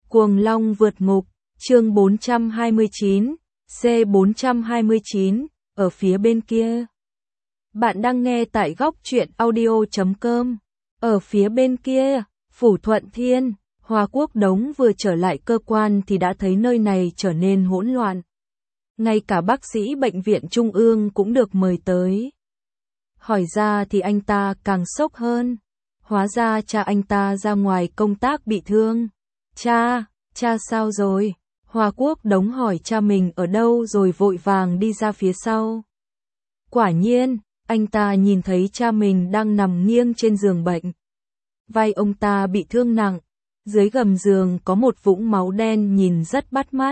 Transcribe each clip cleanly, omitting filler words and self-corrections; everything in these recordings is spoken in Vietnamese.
Cuồng Long vượt ngục, chương 429, C429, ở phía bên kia. Bạn đang nghe tại góc truyện audio.com. Ở phía bên kia, Phủ Thuận Thiên, Hoa Quốc Đống vừa trở lại cơ quan thì đã thấy nơi này trở nên hỗn loạn. Ngay cả bác sĩ bệnh viện Trung ương cũng được mời tới. Hỏi ra thì anh ta càng sốc hơn. Hóa ra cha anh ta ra ngoài công tác bị thương. Cha sao rồi? Hoa Quốc Đống hỏi cha mình ở đâu rồi vội vàng đi ra phía sau. Quả nhiên, anh ta nhìn thấy cha mình đang nằm nghiêng trên giường bệnh. Vai ông ta bị thương nặng, dưới gầm giường có một vũng máu đen nhìn rất bắt mắt.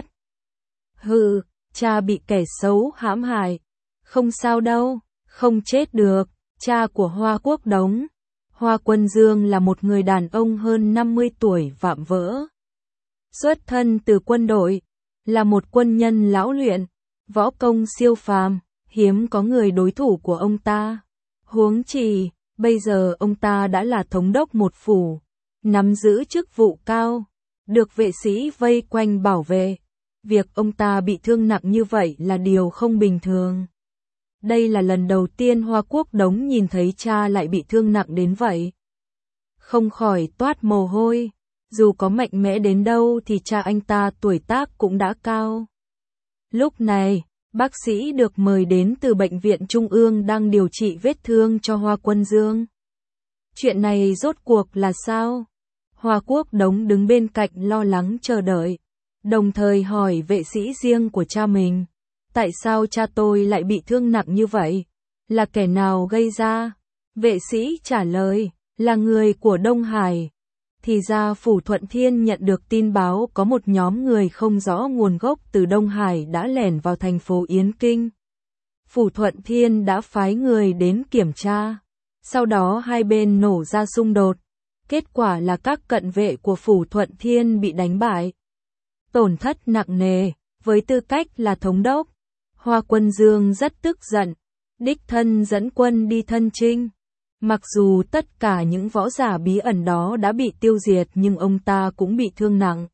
Hừ, cha bị kẻ xấu hãm hại. Không sao đâu, không chết được. Cha của Hoa Quốc Đống, Hoa Quân Dương là một người đàn ông hơn 50 tuổi vạm vỡ. Xuất thân từ quân đội, là một quân nhân lão luyện, võ công siêu phàm, hiếm có người đối thủ của ông ta. Huống chi, bây giờ ông ta đã là thống đốc một phủ, nắm giữ chức vụ cao, được vệ sĩ vây quanh bảo vệ. Việc ông ta bị thương nặng như vậy là điều không bình thường. Đây là lần đầu tiên Hoa Quốc Đống nhìn thấy cha lại bị thương nặng đến vậy. Không khỏi toát mồ hôi, dù có mạnh mẽ đến đâu thì cha anh ta tuổi tác cũng đã cao. Lúc này, bác sĩ được mời đến từ bệnh viện Trung ương đang điều trị vết thương cho Hoa Quân Dương. Chuyện này rốt cuộc là sao? Hoa Quốc Đống đứng bên cạnh lo lắng chờ đợi, đồng thời hỏi vệ sĩ riêng của cha mình. Tại sao cha tôi lại bị thương nặng như vậy? Là kẻ nào gây ra? Vệ sĩ trả lời, là người của Đông Hải. Thì ra Phủ Thuận Thiên nhận được tin báo có một nhóm người không rõ nguồn gốc từ Đông Hải đã lẻn vào thành phố Yến Kinh. Phủ Thuận Thiên đã phái người đến kiểm tra. Sau đó hai bên nổ ra xung đột. Kết quả là các cận vệ của Phủ Thuận Thiên bị đánh bại. Tổn thất nặng nề, với tư cách là thống đốc. Hoa Quân Dương rất tức giận, đích thân dẫn quân đi thân chinh. Mặc dù tất cả những võ giả bí ẩn đó đã bị tiêu diệt nhưng ông ta cũng bị thương nặng.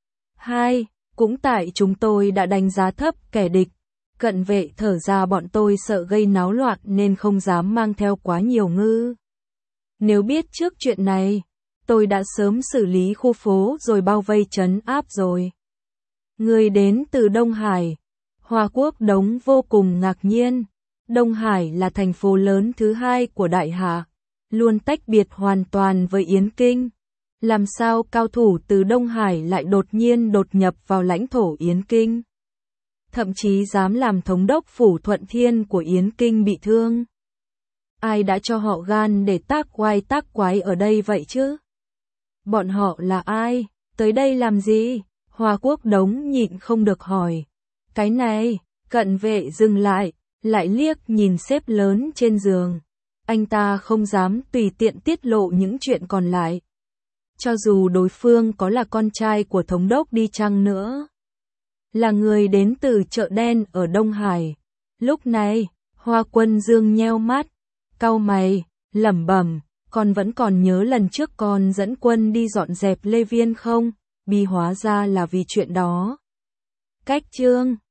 Cũng tại chúng tôi đã đánh giá thấp kẻ địch. Cận vệ thở ra bọn tôi sợ gây náo loạn nên không dám mang theo quá nhiều ngư. Nếu biết trước chuyện này, tôi đã sớm xử lý khu phố rồi bao vây trấn áp rồi. Người đến từ Đông Hải. Hoa Quốc Đống vô cùng ngạc nhiên. Đông Hải là thành phố lớn thứ hai của Đại Hạ, luôn tách biệt hoàn toàn với Yến Kinh. Làm sao cao thủ từ Đông Hải lại đột nhiên đột nhập vào lãnh thổ Yến Kinh? Thậm chí dám làm thống đốc Phủ Thuận Thiên của Yến Kinh bị thương. Ai đã cho họ gan để tác oai tác quái ở đây vậy chứ? Bọn họ là ai? Tới đây làm gì? Hoa Quốc Đống nhịn không được hỏi. Cái này, cận vệ dừng lại liếc nhìn xếp lớn trên giường. Anh ta không dám tùy tiện tiết lộ những chuyện còn lại. Cho dù đối phương có là con trai của thống đốc đi chăng nữa. Là người đến từ chợ đen ở Đông Hải. Lúc này, Hoa Quân Dương nheo mắt, cau mày, lẩm bẩm, con vẫn còn nhớ lần trước con dẫn quân đi dọn dẹp Lê Viên không? Hóa ra là vì chuyện đó. Cách chương